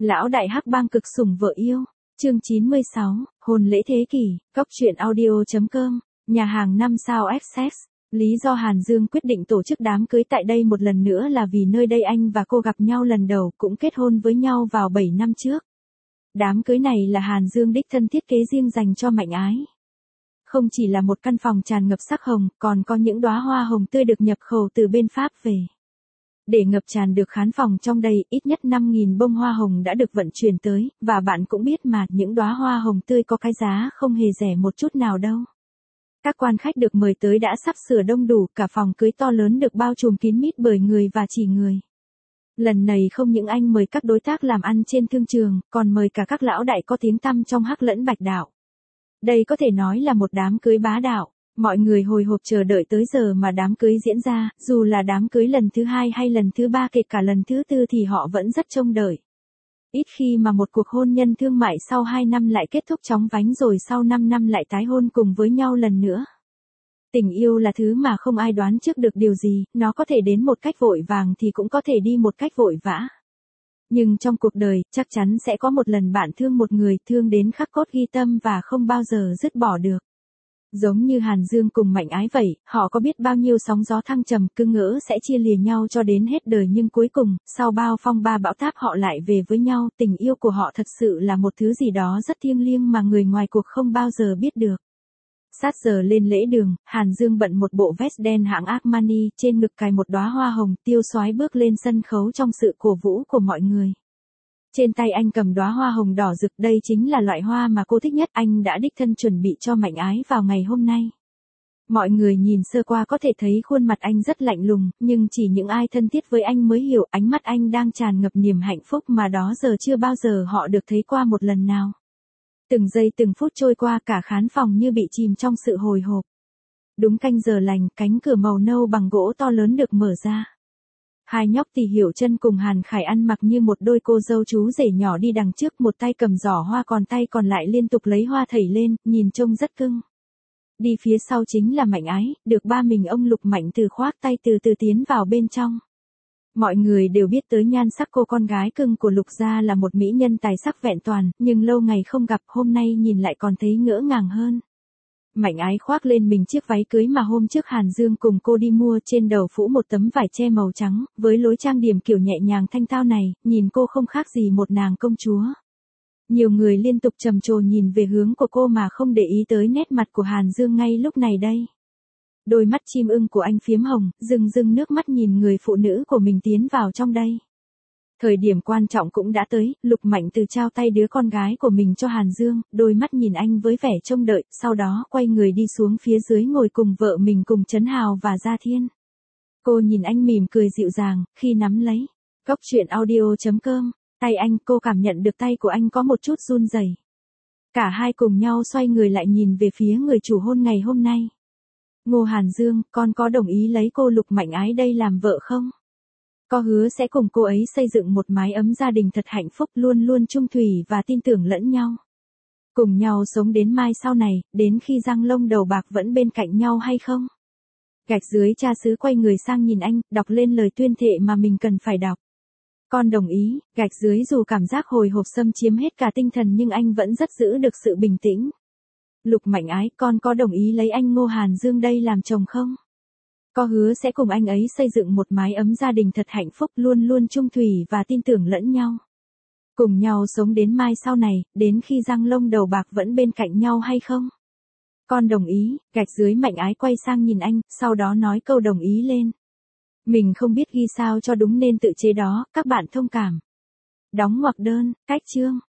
Lão đại hắc bang cực sủng vợ yêu. Chương 96, hôn lễ thế kỷ, cóc truyện audio.com, nhà hàng 5 sao Access. Lý do Hàn Dương quyết định tổ chức đám cưới tại đây một lần nữa là vì nơi đây anh và cô gặp nhau lần đầu, cũng kết hôn với nhau vào 7 năm trước. Đám cưới này là Hàn Dương đích thân thiết kế riêng dành cho Mạnh Ái. Không chỉ là một căn phòng tràn ngập sắc hồng, còn có những đóa hoa hồng tươi được nhập khẩu từ bên Pháp về. Để ngập tràn được khán phòng trong đây, ít nhất 5.000 bông hoa hồng đã được vận chuyển tới, và bạn cũng biết mà, những đóa hoa hồng tươi có cái giá không hề rẻ một chút nào đâu. Các quan khách được mời tới đã sắp sửa đông đủ, cả phòng cưới to lớn được bao trùm kín mít bởi người và chỉ người. Lần này không những anh mời các đối tác làm ăn trên thương trường, còn mời cả các lão đại có tiếng tăm trong Hắc lẫn Bạch đạo. Đây có thể nói là một đám cưới bá đạo. Mọi người hồi hộp chờ đợi tới giờ mà đám cưới diễn ra, dù là đám cưới lần thứ 2 hay lần thứ 3, kể cả lần thứ 4 thì họ vẫn rất trông đợi. Ít khi mà một cuộc hôn nhân thương mại sau 2 năm lại kết thúc chóng vánh rồi sau 5 năm lại tái hôn cùng với nhau lần nữa. Tình yêu là thứ mà không ai đoán trước được điều gì, nó có thể đến một cách vội vàng thì cũng có thể đi một cách vội vã. Nhưng trong cuộc đời, chắc chắn sẽ có một lần bạn thương một người, thương đến khắc cốt ghi tâm và không bao giờ dứt bỏ được. Giống như Hàn Dương cùng Mạnh Ái vậy, họ có biết bao nhiêu sóng gió thăng trầm, cứ ngỡ sẽ chia lìa nhau cho đến hết đời, nhưng cuối cùng, sau bao phong ba bão táp họ lại về với nhau. Tình yêu của họ thật sự là một thứ gì đó rất thiêng liêng mà người ngoài cuộc không bao giờ biết được. Sát giờ lên lễ đường, Hàn Dương bận một bộ vest đen hãng Armani, trên ngực cài một đóa hoa hồng, tiêu xoái bước lên sân khấu trong sự cổ vũ của mọi người. Trên tay anh cầm đóa hoa hồng đỏ rực, đây chính là loại hoa mà cô thích nhất, anh đã đích thân chuẩn bị cho Mạnh Ái vào ngày hôm nay. Mọi người nhìn sơ qua có thể thấy khuôn mặt anh rất lạnh lùng, nhưng chỉ những ai thân thiết với anh mới hiểu ánh mắt anh đang tràn ngập niềm hạnh phúc mà đó giờ chưa bao giờ họ được thấy qua một lần nào. Từng giây từng phút trôi qua, cả khán phòng như bị chìm trong sự hồi hộp. Đúng canh giờ lành, cánh cửa màu nâu bằng gỗ to lớn được mở ra. Hai nhóc Tỷ Hiểu Chân cùng Hàn Khải ăn mặc như một đôi cô dâu chú rể nhỏ đi đằng trước, một tay cầm giỏ hoa còn tay còn lại liên tục lấy hoa thảy lên, nhìn trông rất cưng. Đi phía sau chính là Mạnh Ái, được ba mình ông Lục Mạnh Từ khoác tay từ từ tiến vào bên trong. Mọi người đều biết tới nhan sắc cô con gái cưng của Lục gia là một mỹ nhân tài sắc vẹn toàn, nhưng lâu ngày không gặp, hôm nay nhìn lại còn thấy ngỡ ngàng hơn. Mạnh Ái khoác lên mình chiếc váy cưới mà hôm trước Hàn Dương cùng cô đi mua, trên đầu phủ một tấm vải che màu trắng, với lối trang điểm kiểu nhẹ nhàng thanh tao này, nhìn cô không khác gì một nàng công chúa. Nhiều người liên tục trầm trồ nhìn về hướng của cô mà không để ý tới nét mặt của Hàn Dương ngay lúc này đây. Đôi mắt chim ưng của anh phiếm hồng, rưng rưng nước mắt nhìn người phụ nữ của mình tiến vào trong đây. Thời điểm quan trọng cũng đã tới, Lục Mạnh Từ trao tay đứa con gái của mình cho Hàn Dương, đôi mắt nhìn anh với vẻ trông đợi, sau đó quay người đi xuống phía dưới ngồi cùng vợ mình cùng Trấn Hào và Gia Thiên. Cô nhìn anh mỉm cười dịu dàng, khi nắm lấy cóc truyện audio.com, tay anh, cô cảm nhận được tay của anh có một chút run rẩy. Cả hai cùng nhau xoay người lại nhìn về phía người chủ hôn ngày hôm nay. Ngô Hàn Dương, con có đồng ý lấy cô Lục Mạnh Ái đây làm vợ không? Có hứa sẽ cùng cô ấy xây dựng một mái ấm gia đình thật hạnh phúc, luôn luôn chung thủy và tin tưởng lẫn nhau. Cùng nhau sống đến mai sau này, đến khi răng lông đầu bạc vẫn bên cạnh nhau hay không? Gạch dưới cha xứ quay người sang nhìn anh, đọc lên lời tuyên thệ mà mình cần phải đọc. Con đồng ý, gạch dưới dù cảm giác hồi hộp xâm chiếm hết cả tinh thần nhưng anh vẫn rất giữ được sự bình tĩnh. Lục Mạnh Ái, con có đồng ý lấy anh Ngô Hàn Dương đây làm chồng không? Có hứa sẽ cùng anh ấy xây dựng một mái ấm gia đình thật hạnh phúc, luôn luôn chung thủy và tin tưởng lẫn nhau. Cùng nhau sống đến mai sau này, đến khi răng lông đầu bạc vẫn bên cạnh nhau hay không? Con đồng ý, gạch dưới Mạnh Ái quay sang nhìn anh, sau đó nói câu đồng ý lên. Mình không biết ghi sao cho đúng nên tự chế đó, các bạn thông cảm. Đóng ngoặc đơn, cách chương.